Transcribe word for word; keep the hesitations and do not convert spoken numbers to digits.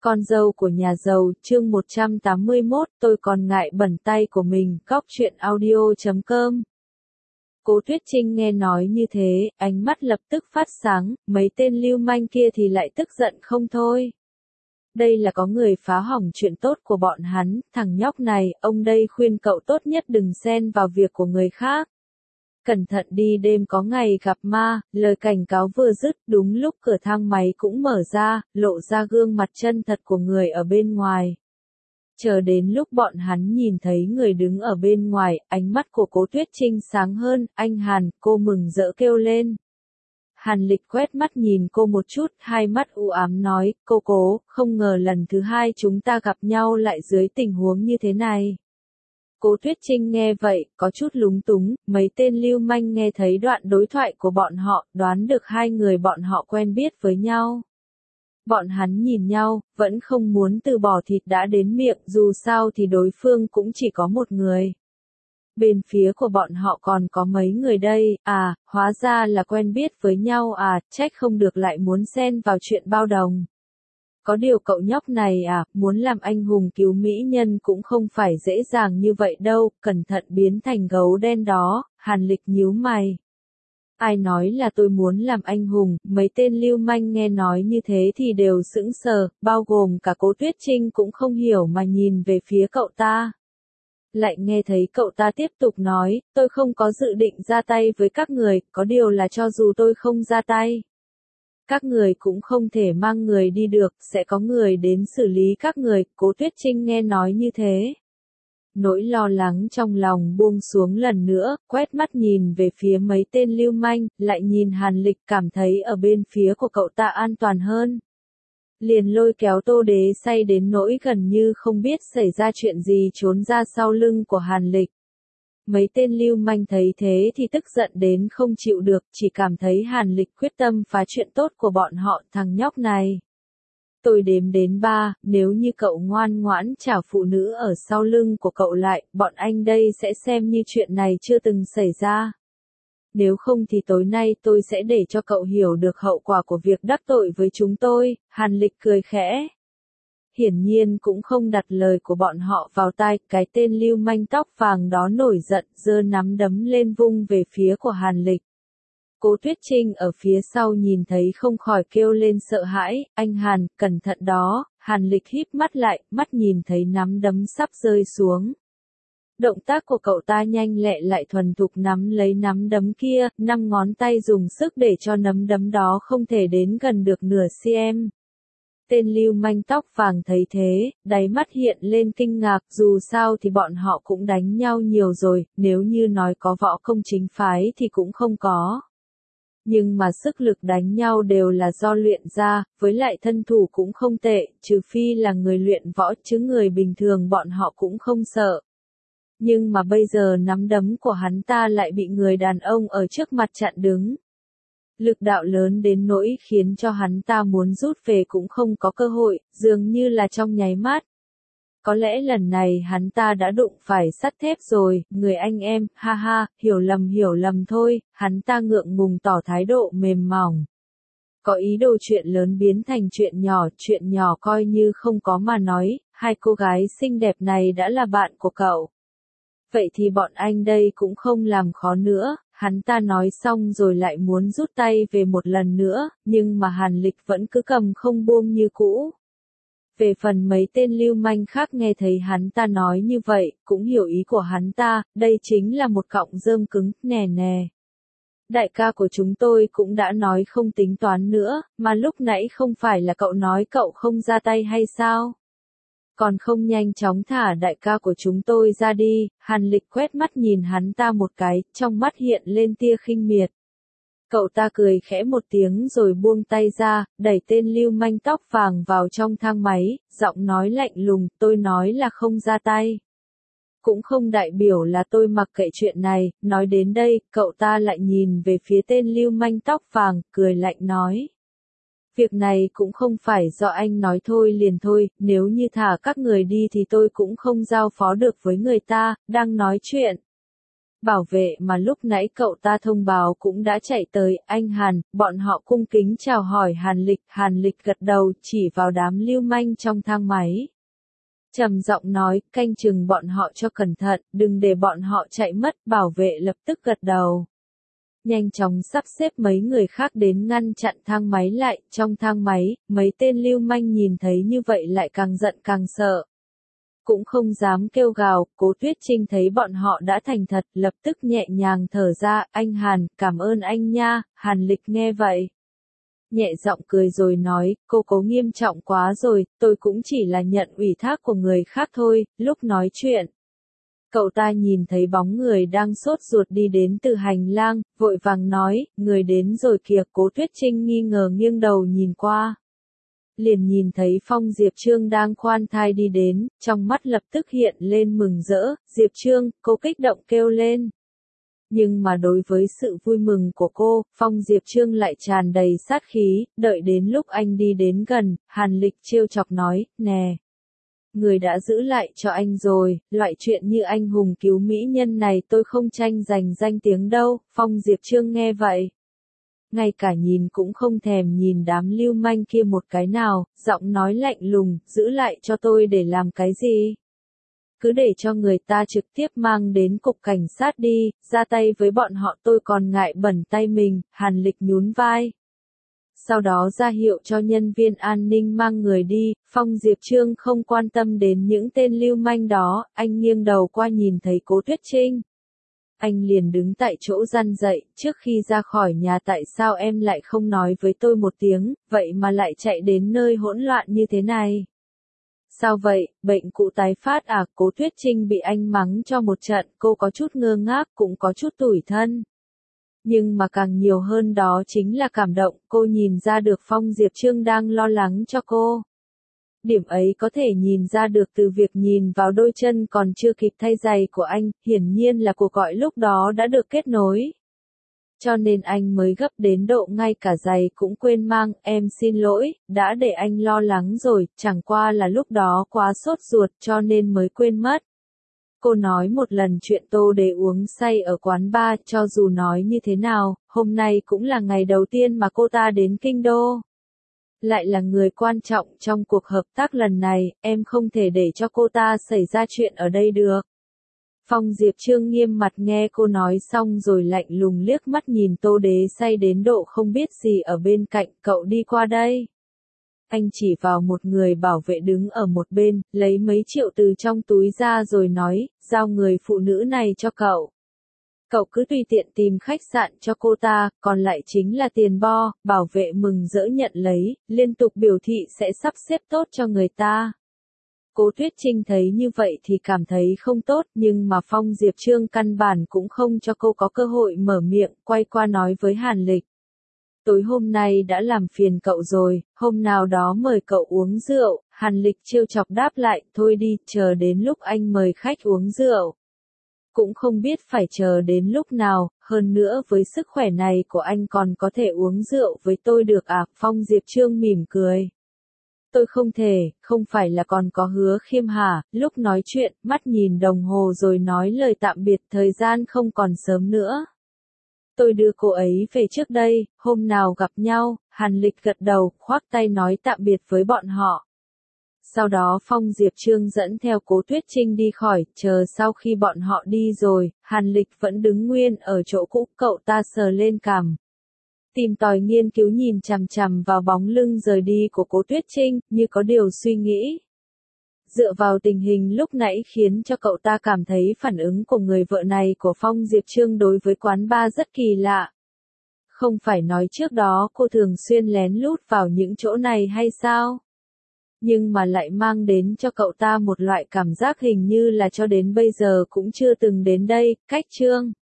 Con dâu của nhà giàu, chương một trăm tám mươi mốt, tôi còn ngại bẩn tay của mình, cóc truyện audio chấm com. Cố Tuyết Trinh nghe nói như thế, ánh mắt lập tức phát sáng, mấy tên lưu manh kia thì lại tức giận không thôi. Đây là có người phá hỏng chuyện tốt của bọn hắn, thằng nhóc này, ông đây khuyên cậu tốt nhất đừng xen vào việc của người khác. Cẩn thận đi, đêm có ngày gặp ma. Lời cảnh cáo vừa dứt, đúng lúc cửa thang máy cũng mở ra, lộ ra gương mặt chân thật của người ở bên ngoài. Chờ đến lúc bọn hắn nhìn thấy người đứng ở bên ngoài, ánh mắt của Cố Tuyết Trinh sáng hơn. Anh Hàn, cô mừng rỡ kêu lên. Hàn Lịch quét mắt nhìn cô một chút, hai mắt u ám nói, cô Cố, không ngờ lần thứ hai chúng ta gặp nhau lại dưới tình huống như thế này. Cố Tuyết Trinh nghe vậy, có chút lúng túng, mấy tên lưu manh nghe thấy đoạn đối thoại của bọn họ, đoán được hai người bọn họ quen biết với nhau. Bọn hắn nhìn nhau, vẫn không muốn từ bỏ thịt đã đến miệng, dù sao thì đối phương cũng chỉ có một người. Bên phía của bọn họ còn có mấy người đây, à, hóa ra là quen biết với nhau à, trách không được lại muốn xen vào chuyện bao đồng. Có điều cậu nhóc này à, muốn làm anh hùng cứu mỹ nhân cũng không phải dễ dàng như vậy đâu, cẩn thận biến thành gấu đen đó. Hàn Lịch nhíu mày. Ai nói là tôi muốn làm anh hùng, mấy tên lưu manh nghe nói như thế thì đều sững sờ, bao gồm cả Cố Tuyết Trinh cũng không hiểu mà nhìn về phía cậu ta. Lại nghe thấy cậu ta tiếp tục nói, tôi không có dự định ra tay với các người, có điều là cho dù tôi không ra tay. Các người cũng không thể mang người đi được, sẽ có người đến xử lý các người. Cố Tuyết Trinh nghe nói như thế. Nỗi lo lắng trong lòng buông xuống lần nữa, quét mắt nhìn về phía mấy tên lưu manh, lại nhìn Hàn Lịch cảm thấy ở bên phía của cậu ta an toàn hơn. Liền lôi kéo Tô Đế say đến nỗi gần như không biết xảy ra chuyện gì trốn ra sau lưng của Hàn Lịch. Mấy tên lưu manh thấy thế thì tức giận đến không chịu được, chỉ cảm thấy Hàn Lịch quyết tâm phá chuyện tốt của bọn họ. Thằng nhóc này. Tôi đếm đến ba, nếu như cậu ngoan ngoãn trả phụ nữ ở sau lưng của cậu lại, bọn anh đây sẽ xem như chuyện này chưa từng xảy ra. Nếu không thì tối nay tôi sẽ để cho cậu hiểu được hậu quả của việc đắc tội với chúng tôi. Hàn Lịch cười khẽ. Hiển nhiên cũng không đặt lời của bọn họ vào tai, cái tên lưu manh tóc vàng đó nổi giận, giơ nắm đấm lên vung về phía của Hàn Lịch. Cố Tuyết Trinh ở phía sau nhìn thấy không khỏi kêu lên sợ hãi, anh Hàn, cẩn thận đó. Hàn Lịch híp mắt lại, mắt nhìn thấy nắm đấm sắp rơi xuống. Động tác của cậu ta nhanh lẹ lại thuần thục nắm lấy nắm đấm kia, năm ngón tay dùng sức để cho nắm đấm đó không thể đến gần được nửa cm. Tên lưu manh tóc vàng thấy thế, đáy mắt hiện lên kinh ngạc, dù sao thì bọn họ cũng đánh nhau nhiều rồi, nếu như nói có võ công chính phái thì cũng không có. Nhưng mà sức lực đánh nhau đều là do luyện ra, với lại thân thủ cũng không tệ, trừ phi là người luyện võ chứ người bình thường bọn họ cũng không sợ. Nhưng mà bây giờ nắm đấm của hắn ta lại bị người đàn ông ở trước mặt chặn đứng. Lực đạo lớn đến nỗi khiến cho hắn ta muốn rút về cũng không có cơ hội, dường như là trong nháy mắt. Có lẽ lần này hắn ta đã đụng phải sắt thép rồi, người anh em, ha ha, hiểu lầm hiểu lầm thôi. Hắn ta ngượng ngùng tỏ thái độ mềm mỏng. Có ý đồ chuyện lớn biến thành chuyện nhỏ, chuyện nhỏ coi như không có mà nói, hai cô gái xinh đẹp này đã là bạn của cậu. Vậy thì bọn anh đây cũng không làm khó nữa. Hắn ta nói xong rồi lại muốn rút tay về một lần nữa, nhưng mà Hàn Lịch vẫn cứ cầm không buông như cũ. Về phần mấy tên lưu manh khác nghe thấy hắn ta nói như vậy, cũng hiểu ý của hắn ta, đây chính là một cọng rơm cứng, nè nè. Đại ca của chúng tôi cũng đã nói không tính toán nữa, mà lúc nãy không phải là cậu nói cậu không ra tay hay sao? Còn không nhanh chóng thả đại ca của chúng tôi ra đi. Hàn Lịch quét mắt nhìn hắn ta một cái, trong mắt hiện lên tia khinh miệt. Cậu ta cười khẽ một tiếng rồi buông tay ra, đẩy tên lưu manh tóc vàng vào trong thang máy, giọng nói lạnh lùng, tôi nói là không ra tay. Cũng không đại biểu là tôi mặc kệ chuyện này. Nói đến đây, cậu ta lại nhìn về phía tên lưu manh tóc vàng, cười lạnh nói. Việc này cũng không phải do anh nói thôi liền thôi, nếu như thả các người đi thì tôi cũng không giao phó được với người ta. Đang nói chuyện. Bảo vệ mà lúc nãy cậu ta thông báo cũng đã chạy tới, anh Hàn, bọn họ cung kính chào hỏi Hàn Lịch, Hàn Lịch gật đầu chỉ vào đám lưu manh trong thang máy. Trầm giọng nói, canh chừng bọn họ cho cẩn thận, đừng để bọn họ chạy mất, bảo vệ lập tức gật đầu. Nhanh chóng sắp xếp mấy người khác đến ngăn chặn thang máy lại, trong thang máy, mấy tên lưu manh nhìn thấy như vậy lại càng giận càng sợ. Cũng không dám kêu gào, Cố Tuyết Trinh thấy bọn họ đã thành thật, lập tức nhẹ nhàng thở ra, anh Hàn, cảm ơn anh nha, Hàn Lịch nghe vậy. Nhẹ giọng cười rồi nói, cô Cố nghiêm trọng quá rồi, tôi cũng chỉ là nhận ủy thác của người khác thôi, lúc nói chuyện. Cậu ta nhìn thấy bóng người đang sốt ruột đi đến từ hành lang, vội vàng nói, người đến rồi kìa. Cố Tuyết Trinh nghi ngờ nghiêng đầu nhìn qua. Liền nhìn thấy Phong Diệp Trương đang khoan thai đi đến, trong mắt lập tức hiện lên mừng rỡ, Diệp Trương, cô kích động kêu lên. Nhưng mà đối với sự vui mừng của cô, Phong Diệp Trương lại tràn đầy sát khí, đợi đến lúc anh đi đến gần, Hàn Lịch trêu chọc nói, nè. Người đã giữ lại cho anh rồi, loại chuyện như anh hùng cứu mỹ nhân này tôi không tranh giành danh tiếng đâu, Phong Diệp Trương nghe vậy. Ngay cả nhìn cũng không thèm nhìn đám lưu manh kia một cái nào, giọng nói lạnh lùng, giữ lại cho tôi để làm cái gì? Cứ để cho người ta trực tiếp mang đến cục cảnh sát đi, ra tay với bọn họ tôi còn ngại bẩn tay mình, Hàn Lịch nhún vai. Sau đó ra hiệu cho nhân viên an ninh mang người đi, Phong Diệp Trương không quan tâm đến những tên lưu manh đó, anh nghiêng đầu qua nhìn thấy Cố Tuyết Trinh. Anh liền đứng tại chỗ răn dậy, trước khi ra khỏi nhà tại sao em lại không nói với tôi một tiếng, vậy mà lại chạy đến nơi hỗn loạn như thế này. Sao vậy, bệnh cũ tái phát à? Cố Tuyết Trinh bị anh mắng cho một trận, cô có chút ngơ ngác, cũng có chút tủi thân. Nhưng mà càng nhiều hơn đó chính là cảm động, cô nhìn ra được Phong Diệp Trương đang lo lắng cho cô. Điểm ấy có thể nhìn ra được từ việc nhìn vào đôi chân còn chưa kịp thay giày của anh, hiển nhiên là cuộc gọi lúc đó đã được kết nối. Cho nên anh mới gấp đến độ ngay cả giày cũng quên mang, em xin lỗi, đã để anh lo lắng rồi, chẳng qua là lúc đó quá sốt ruột cho nên mới quên mất. Cô nói một lần chuyện Tô Đế uống say ở quán bar, cho dù nói như thế nào, hôm nay cũng là ngày đầu tiên mà cô ta đến Kinh Đô. Lại là người quan trọng trong cuộc hợp tác lần này, em không thể để cho cô ta xảy ra chuyện ở đây được. Phong Diệp Trương nghiêm mặt nghe cô nói xong rồi lạnh lùng liếc mắt nhìn Tô Đế say đến độ không biết gì ở bên cạnh, cậu đi qua đây. Anh chỉ vào một người bảo vệ đứng ở một bên, lấy mấy triệu từ trong túi ra rồi nói, giao người phụ nữ này cho cậu. Cậu cứ tùy tiện tìm khách sạn cho cô ta, còn lại chính là tiền bo, bảo vệ mừng rỡ nhận lấy, liên tục biểu thị sẽ sắp xếp tốt cho người ta. Cố Tuyết Trinh thấy như vậy thì cảm thấy không tốt, nhưng mà Phong Diệp Trương căn bản cũng không cho cô có cơ hội mở miệng, quay qua nói với Hàn Lịch. Tối hôm nay đã làm phiền cậu rồi, hôm nào đó mời cậu uống rượu, Hàn Lịch trêu chọc đáp lại, thôi đi, chờ đến lúc anh mời khách uống rượu. Cũng không biết phải chờ đến lúc nào, hơn nữa với sức khỏe này của anh còn có thể uống rượu với tôi được à, Phong Diệp Trương mỉm cười. Tôi không thể, không phải là còn có Hứa Khiêm hả, lúc nói chuyện, mắt nhìn đồng hồ rồi nói lời tạm biệt, thời gian không còn sớm nữa. Tôi đưa cô ấy về trước đây, hôm nào gặp nhau, Hàn Lịch gật đầu, khoác tay nói tạm biệt với bọn họ. Sau đó Phong Diệp Trương dẫn theo Cố Tuyết Trinh đi khỏi, chờ sau khi bọn họ đi rồi, Hàn Lịch vẫn đứng nguyên ở chỗ cũ, cậu ta sờ lên cằm. Tìm tòi nghiên cứu nhìn chằm chằm vào bóng lưng rời đi của Cố Tuyết Trinh, như có điều suy nghĩ. Dựa vào tình hình lúc nãy khiến cho cậu ta cảm thấy phản ứng của người vợ này của Phong Diệp Trương đối với quán bar rất kỳ lạ. Không phải nói trước đó cô thường xuyên lén lút vào những chỗ này hay sao? Nhưng mà lại mang đến cho cậu ta một loại cảm giác hình như là cho đến bây giờ cũng chưa từng đến đây, cách Trương.